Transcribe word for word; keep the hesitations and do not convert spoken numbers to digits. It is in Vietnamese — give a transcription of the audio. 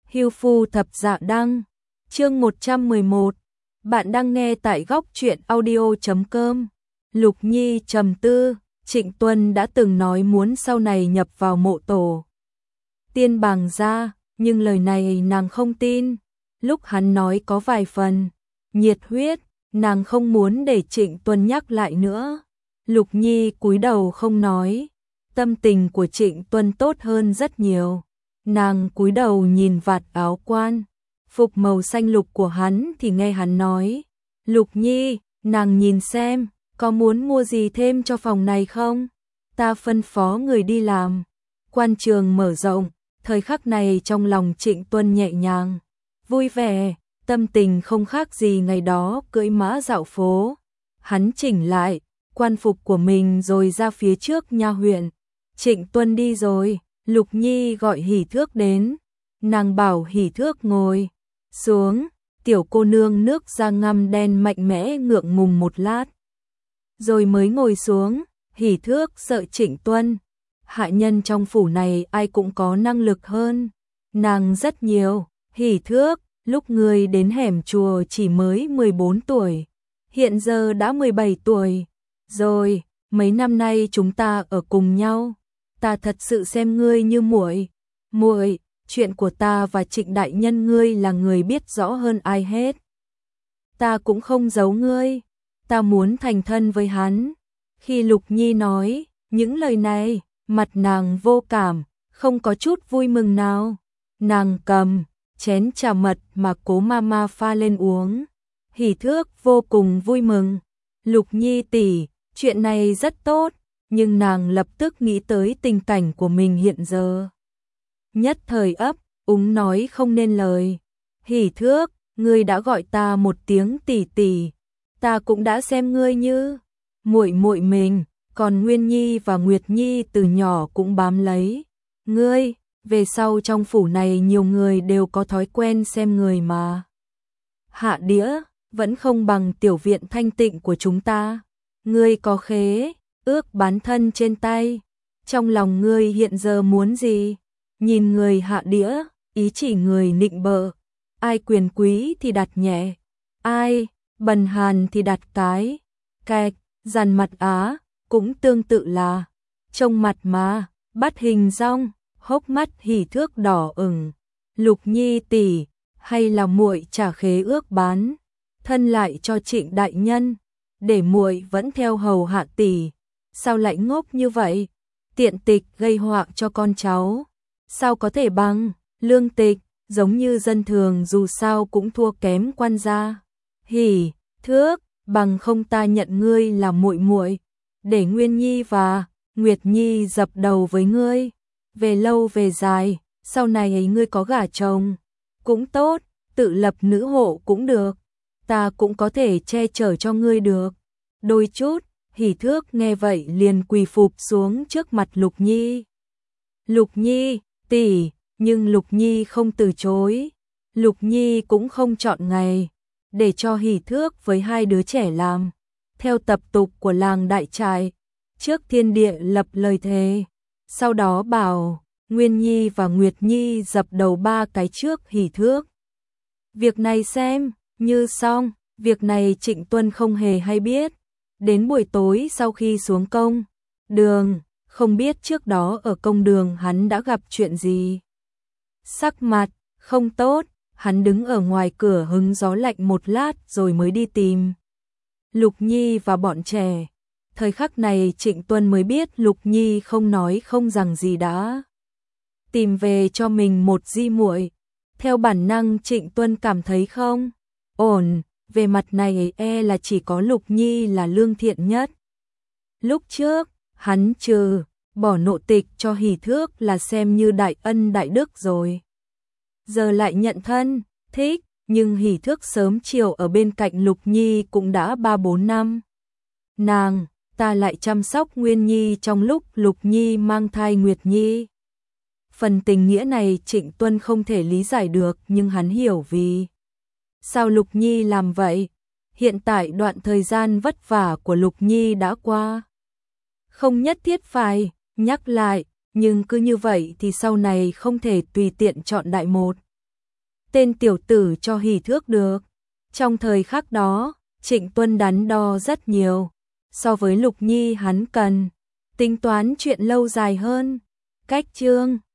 Hưu phu thập dạ đăng, chương một trăm mười một. Bạn đang nghe tại góc truyện audio chấm com. Lục Nhi trầm tư, Trịnh Tuân đã từng nói muốn sau này nhập vào mộ tổ tiên bàng gia, nhưng lời này nàng không tin. Lúc hắn nói có vài phần nhiệt huyết, nàng không muốn để Trịnh Tuân nhắc lại nữa. Lục Nhi cúi đầu không nói. Tâm tình của Trịnh Tuân tốt hơn rất nhiều. Nàng cúi đầu nhìn vạt áo quan phục màu xanh lục của hắn thì nghe hắn nói: Lục Nhi, nàng nhìn xem, có muốn mua gì thêm cho phòng này không? Ta phân phó người đi làm. Quan trường mở rộng, thời khắc này trong lòng Trịnh Tuân nhẹ nhàng, vui vẻ, tâm tình không khác gì ngày đó cưỡi mã dạo phố. Hắn chỉnh lại quan phục của mình rồi ra phía trước nha huyện. Trịnh Tuân đi rồi, Lục Nhi gọi Hỷ Thước đến. Nàng bảo Hỷ Thước ngồi xuống, tiểu cô nương nước da ngăm đen mạnh mẽ ngượng ngùng một lát, rồi mới ngồi xuống. Hỷ Thước sợ Trịnh Tuân, hạ nhân trong phủ này ai cũng có năng lực hơn nàng rất nhiều. Hỷ Thước, lúc ngươi đến hẻm chùa chỉ mới mười bốn tuổi, hiện giờ đã mười bảy tuổi rồi, mấy năm nay chúng ta ở cùng nhau, ta thật sự xem ngươi như muội. Muội, chuyện của ta và Trịnh đại nhân ngươi là người biết rõ hơn ai hết. Ta cũng không giấu ngươi, ta muốn thành thân với hắn. Khi Lục Nhi nói những lời này, mặt nàng vô cảm, không có chút vui mừng nào. Nàng cầm chén trà mật mà Cố Mama pha lên uống. Hỷ Thước vô cùng vui mừng. Lục Nhi tỷ, chuyện này rất tốt, nhưng nàng lập tức nghĩ tới tình cảnh của mình hiện giờ. Nhất thời ấp úng nói không nên lời. Hỷ Thước, ngươi đã gọi ta một tiếng tỷ tỷ, ta cũng đã xem ngươi như muội muội mình, còn Nguyên Nhi và Nguyệt Nhi từ nhỏ cũng bám lấy ngươi. Về sau trong phủ này nhiều người đều có thói quen xem người mà hạ đĩa, vẫn không bằng tiểu viện thanh tịnh của chúng ta. Ngươi có khế ước bán thân trên tay, trong lòng ngươi hiện giờ muốn gì? Nhìn người hạ đĩa, ý chỉ người nịnh bợ, ai quyền quý thì đặt nhẹ, ai bần hàn thì đặt cái kẹt. Dàn mặt á cũng tương tự là trông mặt mà, bắt hình dong. Hốc mắt Hỷ Thước đỏ ửng. Lục Nhi tỷ, hay là muội trả khế ước bán thân lại cho Trịnh đại nhân, để muội vẫn theo hầu hạ tỷ? Sao lại ngốc như vậy? Tiện tịch gây họa cho con cháu, sao có thể bằng lương tịch, giống như dân thường dù sao cũng thua kém quan gia. Hỷ Thước, bằng không ta nhận ngươi là muội muội, để Nguyên Nhi và Nguyệt Nhi dập đầu với ngươi. Về lâu về dài, sau này ấy ngươi có gả chồng cũng tốt, tự lập nữ hộ cũng được, ta cũng có thể che chở cho ngươi được đôi chút. Hỷ Thước nghe vậy liền quỳ phục xuống trước mặt Lục Nhi. Lục Nhi tỷ, nhưng Lục Nhi không từ chối. Lục Nhi cũng không chọn ngày để cho Hỷ Thước với hai đứa trẻ làm theo tập tục của làng Đại Trại. Trước thiên địa lập lời thề, sau đó bảo Nguyên Nhi và Nguyệt Nhi dập đầu ba cái trước Hỷ Thước. Việc này xem như xong, việc này Trịnh Tuân không hề hay biết. Đến buổi tối sau khi xuống công đường, không biết trước đó ở công đường hắn đã gặp chuyện gì. Sắc mặt không tốt, hắn đứng ở ngoài cửa hứng gió lạnh một lát rồi mới đi tìm Lục Nhi và bọn trẻ. Thời khắc này Trịnh Tuân mới biết Lục Nhi không nói không rằng gì đã tìm về cho mình một di muội. Theo bản năng Trịnh Tuân cảm thấy không ổn, về mặt này e là chỉ có Lục Nhi là lương thiện nhất. Lúc trước, hắn trừ bỏ nộ tịch cho Hỷ Thước là xem như đại ân đại đức rồi. Giờ lại nhận thân, thích, nhưng Hỷ Thước sớm chiều ở bên cạnh Lục Nhi cũng đã ba bốn năm. Nàng ta lại chăm sóc Nguyên Nhi trong lúc Lục Nhi mang thai Nguyệt Nhi. Phần tình nghĩa này Trịnh Tuân không thể lý giải được, nhưng hắn hiểu vì sao Lục Nhi làm vậy. Hiện tại đoạn thời gian vất vả của Lục Nhi đã qua, không nhất thiết phải nhắc lại, nhưng cứ như vậy thì sau này không thể tùy tiện chọn đại một. tên tiểu tử cho hỉ thước được. Trong thời khắc đó, Trịnh Tuân đắn đo rất nhiều. So với Lục Nhi hắn cần tính toán chuyện lâu dài hơn. Cách chương